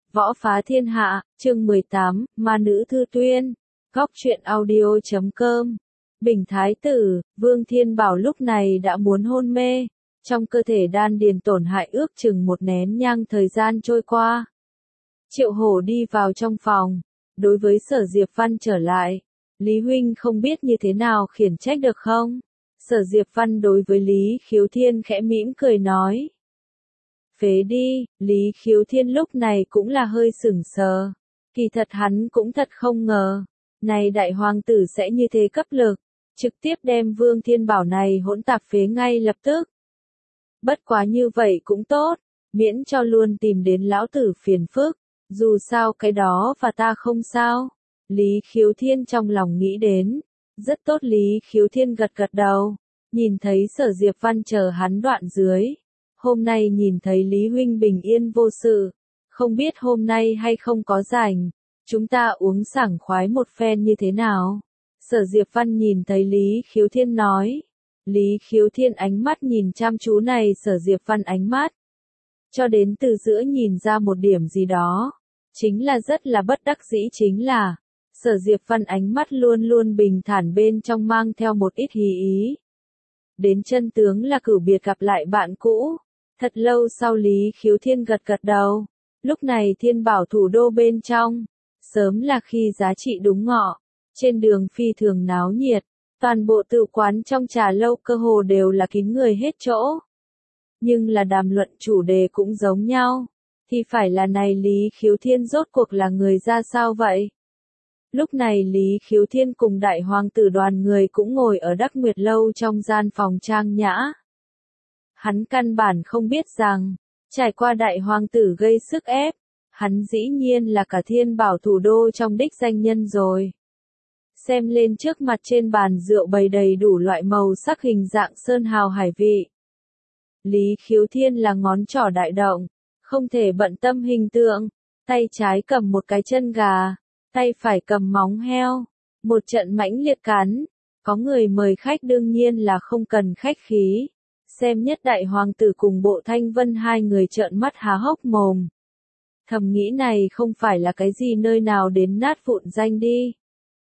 Võ phá thiên hạ, chương 18, Ma nữ Thư Tuyên. Góc truyện audio.com. Bình thái tử, Vương Thiên Bảo lúc này đã muốn hôn mê. Trong cơ thể đan điền tổn hại ước chừng một nén nhang thời gian trôi qua. Triệu Hổ đi vào trong phòng. Đối với Sở Diệp Văn trở lại, Lý Huynh không biết như thế nào khiển trách được không? Sở Diệp Văn đối với Lý Khiếu Thiên khẽ mỉm cười nói. Phế đi, Lý Khiếu Thiên lúc này cũng là hơi sửng sờ. Kỳ thật hắn cũng thật không ngờ. Này đại hoàng tử sẽ như thế cấp lực. Trực tiếp đem Vương Thiên Bảo này hỗn tạp phế ngay lập tức. Bất quá như vậy cũng tốt. Miễn cho luôn tìm đến lão tử phiền phức. Dù sao cái đó và ta không sao. Lý Khiếu Thiên trong lòng nghĩ đến. Rất tốt Lý Khiếu Thiên gật gật đầu. Nhìn thấy Sở Diệp Văn chờ hắn đoạn dưới. Hôm nay nhìn thấy Lý Huynh bình yên vô sự. Không biết hôm nay hay không có rảnh. Chúng ta uống sảng khoái một phen như thế nào? Sở Diệp Văn nhìn thấy Lý Khiếu Thiên nói. Lý Khiếu Thiên ánh mắt nhìn chăm chú này Sở Diệp Văn ánh mắt. Cho đến từ giữa nhìn ra một điểm gì đó. Chính là rất là bất đắc dĩ chính là. Sở Diệp Văn ánh mắt luôn luôn bình thản bên trong mang theo một ít hí ý. Đến chân tướng là cử biệt gặp lại bạn cũ. Thật lâu sau Lý Khiếu Thiên gật gật đầu. Lúc này Thiên Bảo thủ đô bên trong. Sớm là khi giá trị đúng ngọ. Trên đường phi thường náo nhiệt. Toàn bộ tự quán trong trà lâu cơ hồ đều là kín người hết chỗ. Nhưng là đàm luận chủ đề cũng giống nhau. Thì phải là này Lý Khiếu Thiên rốt cuộc là người ra sao vậy? Lúc này Lý Khiếu Thiên cùng đại hoàng tử đoàn người cũng ngồi ở Đắc Nguyệt Lâu trong gian phòng trang nhã. Hắn căn bản không biết rằng, trải qua đại hoàng tử gây sức ép, hắn dĩ nhiên là cả Thiên Bảo thủ đô trong đích danh nhân rồi. Xem lên trước mặt trên bàn rượu bày đầy đủ loại màu sắc hình dạng sơn hào hải vị. Lý Khiếu Thiên là ngón trỏ đại động, không thể bận tâm hình tượng, tay trái cầm một cái chân gà, tay phải cầm móng heo, một trận mãnh liệt cắn, có người mời khách đương nhiên là không cần khách khí. Xem nhất đại hoàng tử cùng Bộ Thanh Vân hai người trợn mắt há hốc mồm. Thầm nghĩ này không phải là cái gì nơi nào đến nát vụn danh đi.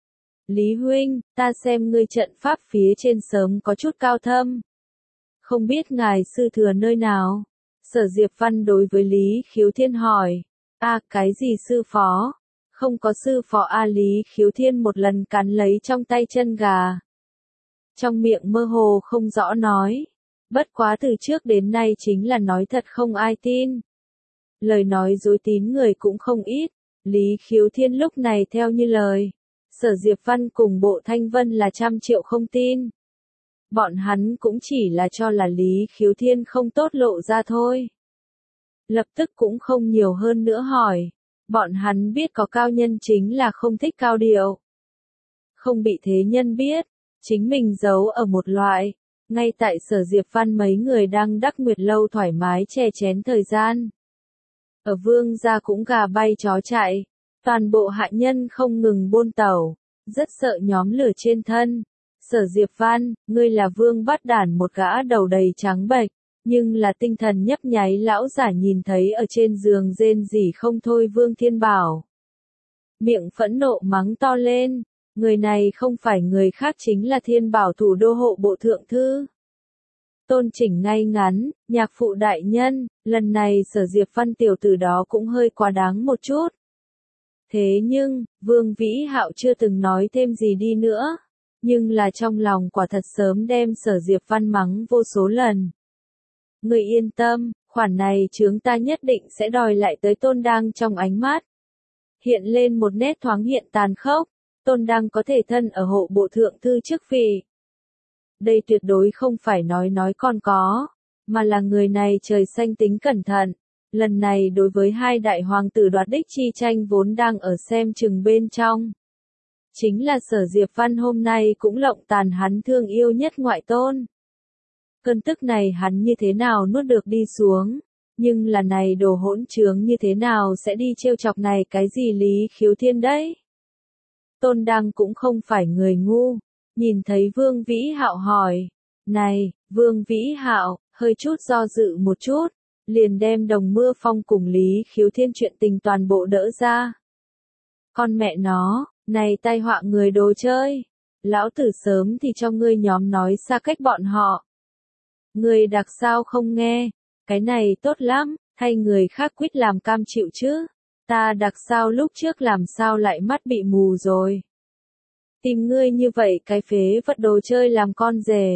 Lý Huynh, ta xem ngươi trận pháp phía trên sớm có chút cao thâm. Không biết ngài sư thừa nơi nào? Sở Diệp Văn đối với Lý Khiếu Thiên hỏi. Cái gì sư phó? Không có sư phó Lý Khiếu Thiên một lần cắn lấy trong tay chân gà. Trong miệng mơ hồ không rõ nói. Bất quá từ trước đến nay chính là nói thật không ai tin. Lời nói dối tín người cũng không ít. Lý Khiếu Thiên lúc này theo như lời. Sở Diệp Văn cùng Bộ Thanh Vân là 100 triệu không tin. Bọn hắn cũng chỉ là cho là Lý Khiếu Thiên không tốt lộ ra thôi. Lập tức cũng không nhiều hơn nữa hỏi. Bọn hắn biết có cao nhân chính là không thích cao điệu. Không bị thế nhân biết. Chính mình giấu ở một loại. Ngay tại Sở Diệp Văn mấy người đang Đắc Nguyệt Lâu thoải mái chè chén thời gian. Ở Vương gia cũng gà bay chó chạy. Toàn bộ hạ nhân không ngừng buôn tẩu. Rất sợ nhóm lửa trên thân. Sở Diệp Văn, ngươi là Vương Bát Đản một gã đầu đầy trắng bệch. Nhưng là tinh thần nhấp nháy lão giả nhìn thấy ở trên giường rên rỉ không thôi Vương Thiên Bảo. Miệng phẫn nộ mắng to lên. Người này không phải người khác chính là Thiên Bảo thủ đô hộ bộ thượng thư. Tôn chỉnh ngay ngắn, nhạc phụ đại nhân, lần này Sở Diệp Văn tiểu tử đó cũng hơi quá đáng một chút. Thế nhưng, Vương Vĩ Hạo chưa từng nói thêm gì đi nữa. Nhưng là trong lòng quả thật sớm đem Sở Diệp Văn mắng vô số lần. Người yên tâm, khoản này chướng ta nhất định sẽ đòi lại tới Tôn Đang trong ánh mắt. Hiện lên một nét thoáng hiện tàn khốc. Tôn Đang có thể thân ở hộ bộ thượng thư chức vị. Đây tuyệt đối không phải nói còn có, mà là người này trời xanh tính cẩn thận. Lần này đối với hai đại hoàng tử đoạt đích chi tranh vốn đang ở xem chừng bên trong. Chính là Sở Diệp Văn hôm nay cũng lộng tàn hắn thương yêu nhất ngoại tôn. Cơn tức này hắn như thế nào nuốt được đi xuống, nhưng là này đồ hỗn trướng như thế nào sẽ đi trêu chọc này cái gì Lý Khiếu Thiên đấy. Tôn Đang cũng không phải người ngu, nhìn thấy Vương Vĩ Hạo hỏi, này, Vương Vĩ Hạo, hơi chút do dự một chút, liền đem Đồng Mưa Phong cùng Lý Khiếu Thiên chuyện tình toàn bộ đỡ ra. Con mẹ nó, này tai họa người đồ chơi. Lão tử sớm thì cho ngươi nhóm nói xa cách bọn họ. Ngươi đặc sao không nghe, cái này tốt lắm, hay người khác quyết làm cam chịu chứ. Ta đặc sao lúc trước làm sao lại mắt bị mù rồi. Tìm ngươi như vậy cái phế vật đồ chơi làm con rể.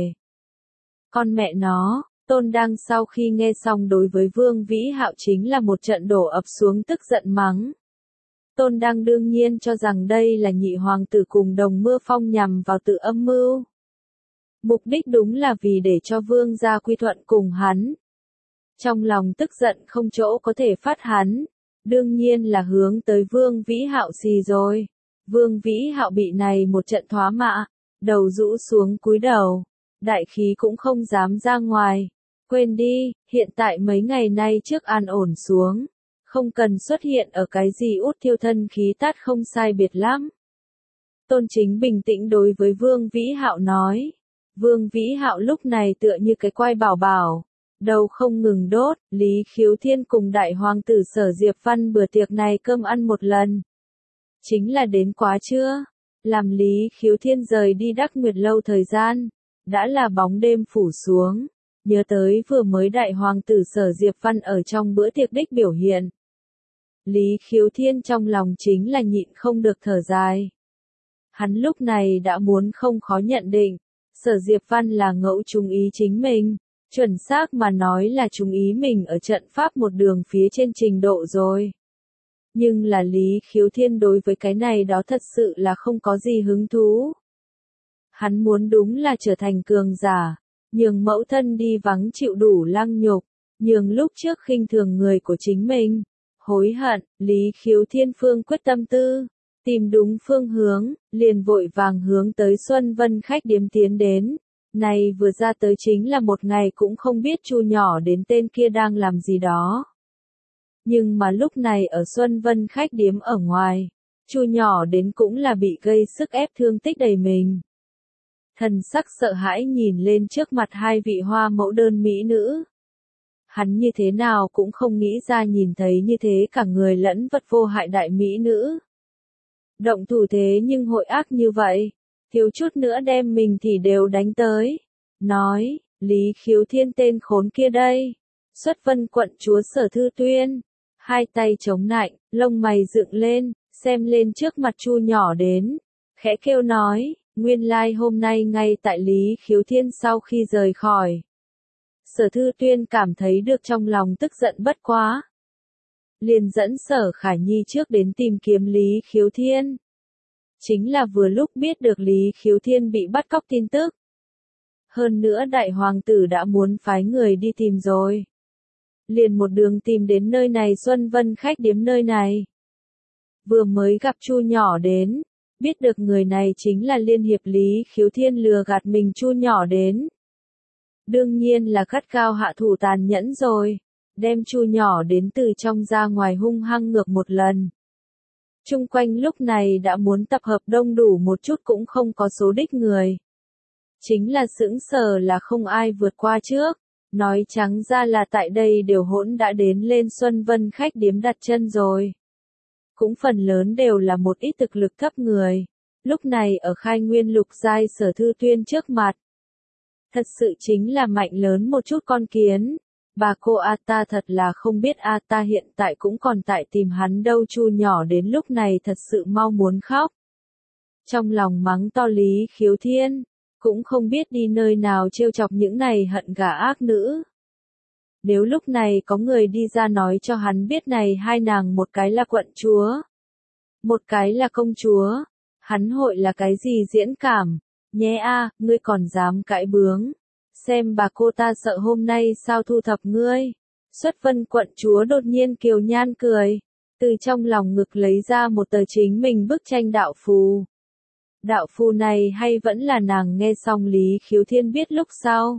Con mẹ nó, Tôn Đăng sau khi nghe xong đối với Vương Vĩ Hạo chính là một trận đổ ập xuống tức giận mắng. Tôn Đăng đương nhiên cho rằng đây là nhị hoàng tử cùng Đồng Mưa Phong nhằm vào tự âm mưu. Mục đích đúng là vì để cho Vương gia quy thuận cùng hắn. Trong lòng tức giận không chỗ có thể phát hắn, đương nhiên là hướng tới Vương Vĩ Hạo xì rồi. Vương Vĩ Hạo bị này một trận thoá mạ, đầu rũ xuống cúi đầu, đại khí cũng không dám ra ngoài. Quên đi, hiện tại mấy ngày nay trước an ổn xuống, không cần xuất hiện ở cái gì út thiêu thân khí tát không sai biệt lắm. Tôn Chính bình tĩnh đối với Vương Vĩ Hạo nói. Vương Vĩ Hạo lúc này tựa như cái quai bảo bảo, đầu không ngừng đốt. Lý Khiếu Thiên cùng đại hoàng tử Sở Diệp Văn bữa tiệc này cơm ăn một lần. Chính là đến quá trưa, làm Lý Khiếu Thiên rời đi Đắc Nguyệt lâu thời gian, đã là bóng đêm phủ xuống. Nhớ tới vừa mới đại hoàng tử Sở Diệp Văn ở trong bữa tiệc đích biểu hiện. Lý Khiếu Thiên trong lòng chính là nhịn không được thở dài. Hắn lúc này đã muốn không khó nhận định, Sở Diệp Văn là ngẫu trung ý chính mình, chuẩn xác mà nói là trung ý mình ở trận pháp một đường phía trên trình độ rồi. Nhưng là Lý Khiếu Thiên đối với cái này đó thật sự là không có gì hứng thú. Hắn muốn đúng là trở thành cường giả, nhường mẫu thân đi vắng chịu đủ lăng nhục, nhường lúc trước khinh thường người của chính mình. Hối hận, Lý Khiếu Thiên phương quyết tâm tư, tìm đúng phương hướng, liền vội vàng hướng tới Xuân Vân khách điếm tiến đến. Này vừa ra tới chính là một ngày cũng không biết Chu nhỏ đến tên kia đang làm gì đó. Nhưng mà lúc này ở Xuân Vân khách điếm ở ngoài, Chu nhỏ đến cũng là bị gây sức ép thương tích đầy mình. Thần sắc sợ hãi nhìn lên trước mặt hai vị hoa mẫu đơn mỹ nữ. Hắn như thế nào cũng không nghĩ ra nhìn thấy như thế cả người lẫn vật vô hại đại mỹ nữ. Động thủ thế nhưng hội ác như vậy, thiếu chút nữa đem mình thì đều đánh tới. Nói, Lý Khiếu Thiên tên khốn kia đây. Xuất Vân quận chúa Sở Thư Tuyên, hai tay chống nạnh, lông mày dựng lên, xem lên trước mặt Chu nhỏ đến, khẽ kêu nói, nguyên lai hôm nay ngay tại Lý Khiếu Thiên sau khi rời khỏi. Sở Thư Tuyên cảm thấy được trong lòng tức giận bất quá. Liền dẫn Sở Khải Nhi trước đến tìm kiếm Lý Khiếu Thiên. Chính là vừa lúc biết được Lý Khiếu Thiên bị bắt cóc tin tức. Hơn nữa đại hoàng tử đã muốn phái người đi tìm rồi. Liền một đường tìm đến nơi này Xuân Vân khách điếm nơi này. Vừa mới gặp Chu nhỏ đến, biết được người này chính là liên hiệp Lý Khiếu Thiên lừa gạt mình Chu nhỏ đến. Đương nhiên là gắt gao hạ thủ tàn nhẫn rồi, đem Chu nhỏ đến từ trong ra ngoài hung hăng ngược một lần. Chung quanh lúc này đã muốn tập hợp đông đủ một chút cũng không có số đích người. Chính là sững sờ là không ai vượt qua trước, nói trắng ra là tại đây đều hỗn đã đến lên Xuân Vân khách điếm đặt chân rồi. Cũng phần lớn đều là một ít thực lực thấp người, lúc này ở khai nguyên lục giai Sở Thư Tuyên trước mặt. Thật sự chính là mạnh lớn một chút con kiến. Bà cô ta thật là không biết ta hiện tại cũng còn tại tìm hắn đâu. Chu nhỏ đến lúc này thật sự mau muốn khóc. Trong lòng mắng to Lý Khiếu Thiên, cũng không biết đi nơi nào trêu chọc những này hận gả ác nữ. Nếu lúc này có người đi ra nói cho hắn biết này hai nàng một cái là quận chúa, một cái là công chúa, hắn hội là cái gì diễn cảm, nhé ngươi còn dám cãi bướng. Xem bà cô ta sợ hôm nay sao thu thập ngươi. Xuất Vân quận chúa đột nhiên kiều nhan cười, từ trong lòng ngực lấy ra một tờ chính mình bức tranh đạo phù. Đạo phù này hay vẫn là nàng nghe xong Lý Khiếu Thiên biết lúc sau.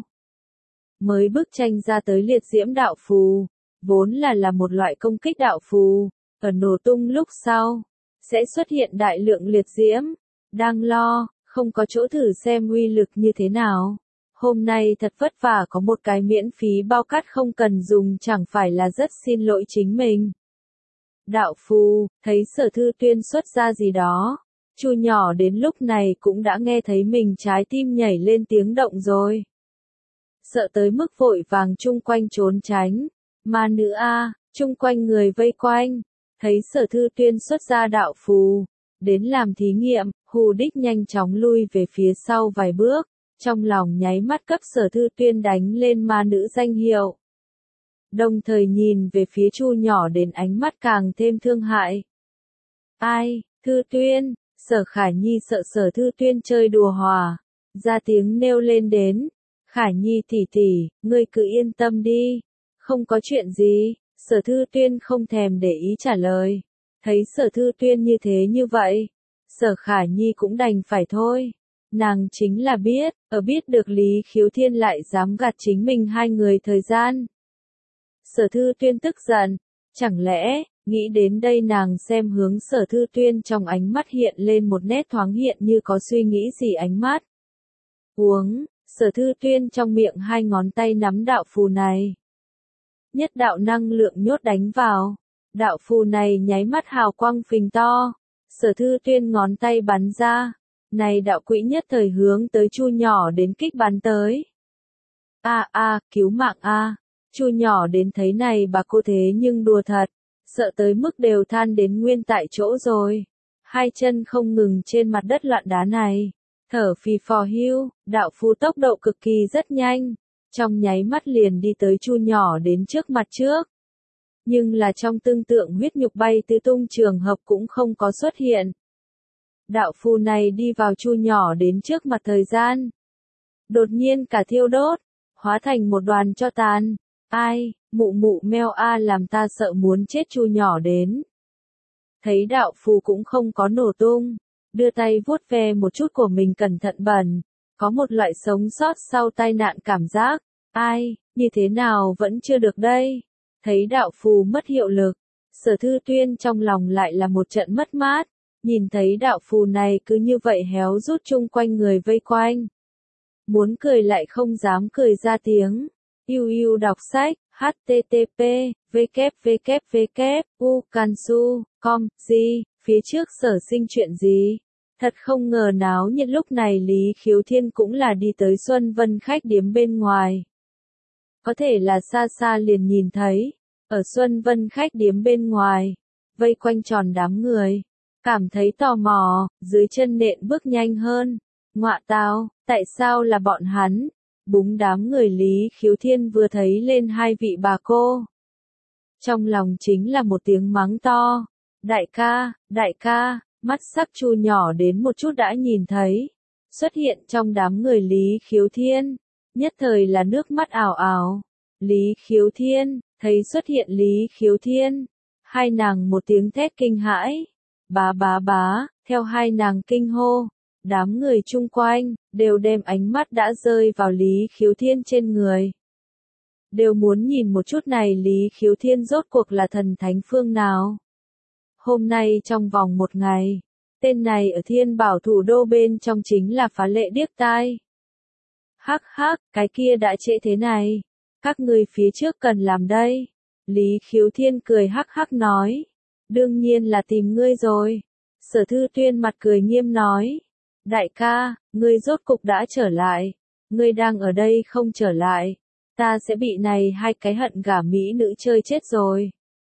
Mới bức tranh ra tới liệt diễm đạo phù, vốn là một loại công kích đạo phù, ở nổ tung lúc sau, sẽ xuất hiện đại lượng liệt diễm, đang lo, không có chỗ thử xem uy lực như thế nào. Hôm nay thật vất vả có một cái miễn phí bao cát không cần dùng, chẳng phải là rất xin lỗi chính mình. Đạo phu, thấy Sở Thư Tuyên xuất ra gì đó. Chu nhỏ đến lúc này cũng đã nghe thấy mình trái tim nhảy lên tiếng động rồi. Sợ tới mức vội vàng chung quanh trốn tránh. Ma nữ a, chung quanh người vây quanh. Thấy Sở Thư Tuyên xuất ra đạo phù. Đến làm thí nghiệm, Hù Đích nhanh chóng lui về phía sau vài bước. Trong lòng nháy mắt cấp Sở Thư Tuyên đánh lên ma nữ danh hiệu. Đồng thời nhìn về phía Chu nhỏ đến ánh mắt càng thêm thương hại. Ai, Thư Tuyên, Sở Khả Nhi sợ Sở Thư Tuyên chơi đùa hòa. Ra tiếng nêu lên đến. Khả Nhi tỷ tỷ, ngươi cứ yên tâm đi. Không có chuyện gì, Sở Thư Tuyên không thèm để ý trả lời. Thấy Sở Thư Tuyên như vậy. Sở Khả Nhi cũng đành phải thôi. Nàng chính là biết được Lý Khiếu Thiên lại dám gạt chính mình hai người thời gian. Sở Thư Tuyên tức giận, chẳng lẽ, nghĩ đến đây nàng xem hướng Sở Thư Tuyên trong ánh mắt hiện lên một nét thoáng hiện như có suy nghĩ gì ánh mắt. Uống, Sở Thư Tuyên trong miệng hai ngón tay nắm đạo phù này. Nhất đạo năng lượng nhốt đánh vào, đạo phù này nháy mắt hào quang phình to. Sở Thư Tuyên ngón tay bắn ra. Này đạo quỹ nhất thời hướng tới Chu nhỏ đến kích bắn tới. Cứu mạng a. Chu nhỏ đến thấy này bà cô thế nhưng đùa thật, sợ tới mức đều than đến nguyên tại chỗ rồi. Hai chân không ngừng trên mặt đất loạn đá này, thở phì phò hưu, đạo phù tốc độ cực kỳ rất nhanh, trong nháy mắt liền đi tới Chu nhỏ đến trước mặt trước. Nhưng là trong tương tượng huyết nhục bay tứ tung trường hợp cũng không có xuất hiện. Đạo phù này đi vào Chu nhỏ đến trước mặt thời gian. Đột nhiên cả thiêu đốt, hóa thành một đoàn tro tàn. Ai, mụ meo a làm ta sợ muốn chết Chu nhỏ đến. Thấy đạo phù cũng không có nổ tung, đưa tay vuốt ve một chút của mình cẩn thận bẩn, có một loại sống sót sau tai nạn cảm giác. Ai, như thế nào vẫn chưa được đây. Thấy đạo phù mất hiệu lực, Sở Thư Tuyên trong lòng lại là một trận mất mát. Nhìn thấy đạo phù này cứ như vậy héo rút chung quanh người vây quanh. Muốn cười lại không dám cười ra tiếng. Yêu đọc sách, http, www.ucansu.com, phía trước sở sinh chuyện gì? Thật không ngờ náo nhiệt lúc này Lý Khiếu Thiên cũng là đi tới Xuân Vân khách điếm bên ngoài. Có thể là xa xa liền nhìn thấy, ở Xuân Vân khách điếm bên ngoài, vây quanh tròn đám người. Cảm thấy tò mò, dưới chân nện bước nhanh hơn. Ngọa tao, tại sao là bọn hắn? Búng đám người Lý Khiếu Thiên vừa thấy lên hai vị bà cô. Trong lòng chính là một tiếng mắng to. Đại ca, mắt sắc Chu nhỏ đến một chút đã nhìn thấy. Xuất hiện trong đám người Lý Khiếu Thiên. Nhất thời là nước mắt ảo ảo. Lý Khiếu Thiên, thấy xuất hiện Lý Khiếu Thiên. Hai nàng một tiếng thét kinh hãi. Bá, theo hai nàng kinh hô, đám người chung quanh, đều đem ánh mắt đã rơi vào Lý Khiếu Thiên trên người. Đều muốn nhìn một chút này Lý Khiếu Thiên rốt cuộc là thần thánh phương nào. Hôm nay trong vòng một ngày, tên này ở Thiên Bảo thủ đô bên trong chính là phá lệ điếc tai. Hắc, cái kia đã trễ thế này, các người phía trước cần làm đây. Lý Khiếu Thiên cười hắc nói. Đương nhiên là tìm ngươi rồi. Sở Thư Tuyên mặt cười nghiêm nói. Đại ca, ngươi rốt cục đã trở lại. Ngươi đang ở đây không trở lại. Ta sẽ bị này hai cái hận gả mỹ nữ chơi chết rồi.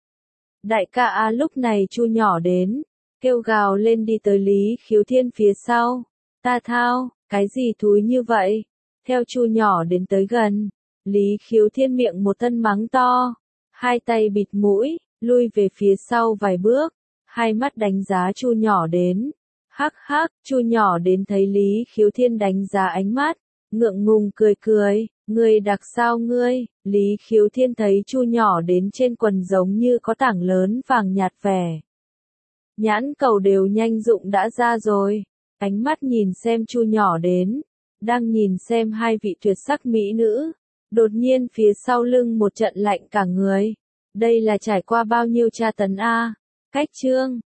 Đại ca lúc này Chu nhỏ đến. Kêu gào lên đi tới Lý Khiếu Thiên phía sau. Ta thao, cái gì thúi như vậy? Theo Chu nhỏ đến tới gần. Lý Khiếu Thiên miệng một thân mắng to. Hai tay bịt mũi. Lui về phía sau vài bước, hai mắt đánh giá Chu nhỏ đến. Hắc, Chu nhỏ đến thấy Lý Khiếu Thiên đánh giá ánh mắt, ngượng ngùng cười, ngươi đặc sao ngươi? Lý Khiếu Thiên thấy Chu nhỏ đến trên quần giống như có tảng lớn vàng nhạt vẻ. Nhãn cầu đều nhanh rụng đã ra rồi, ánh mắt nhìn xem Chu nhỏ đến, đang nhìn xem hai vị tuyệt sắc mỹ nữ, đột nhiên phía sau lưng một trận lạnh cả người. Đây là trải qua bao nhiêu tra tấn a. Cách chương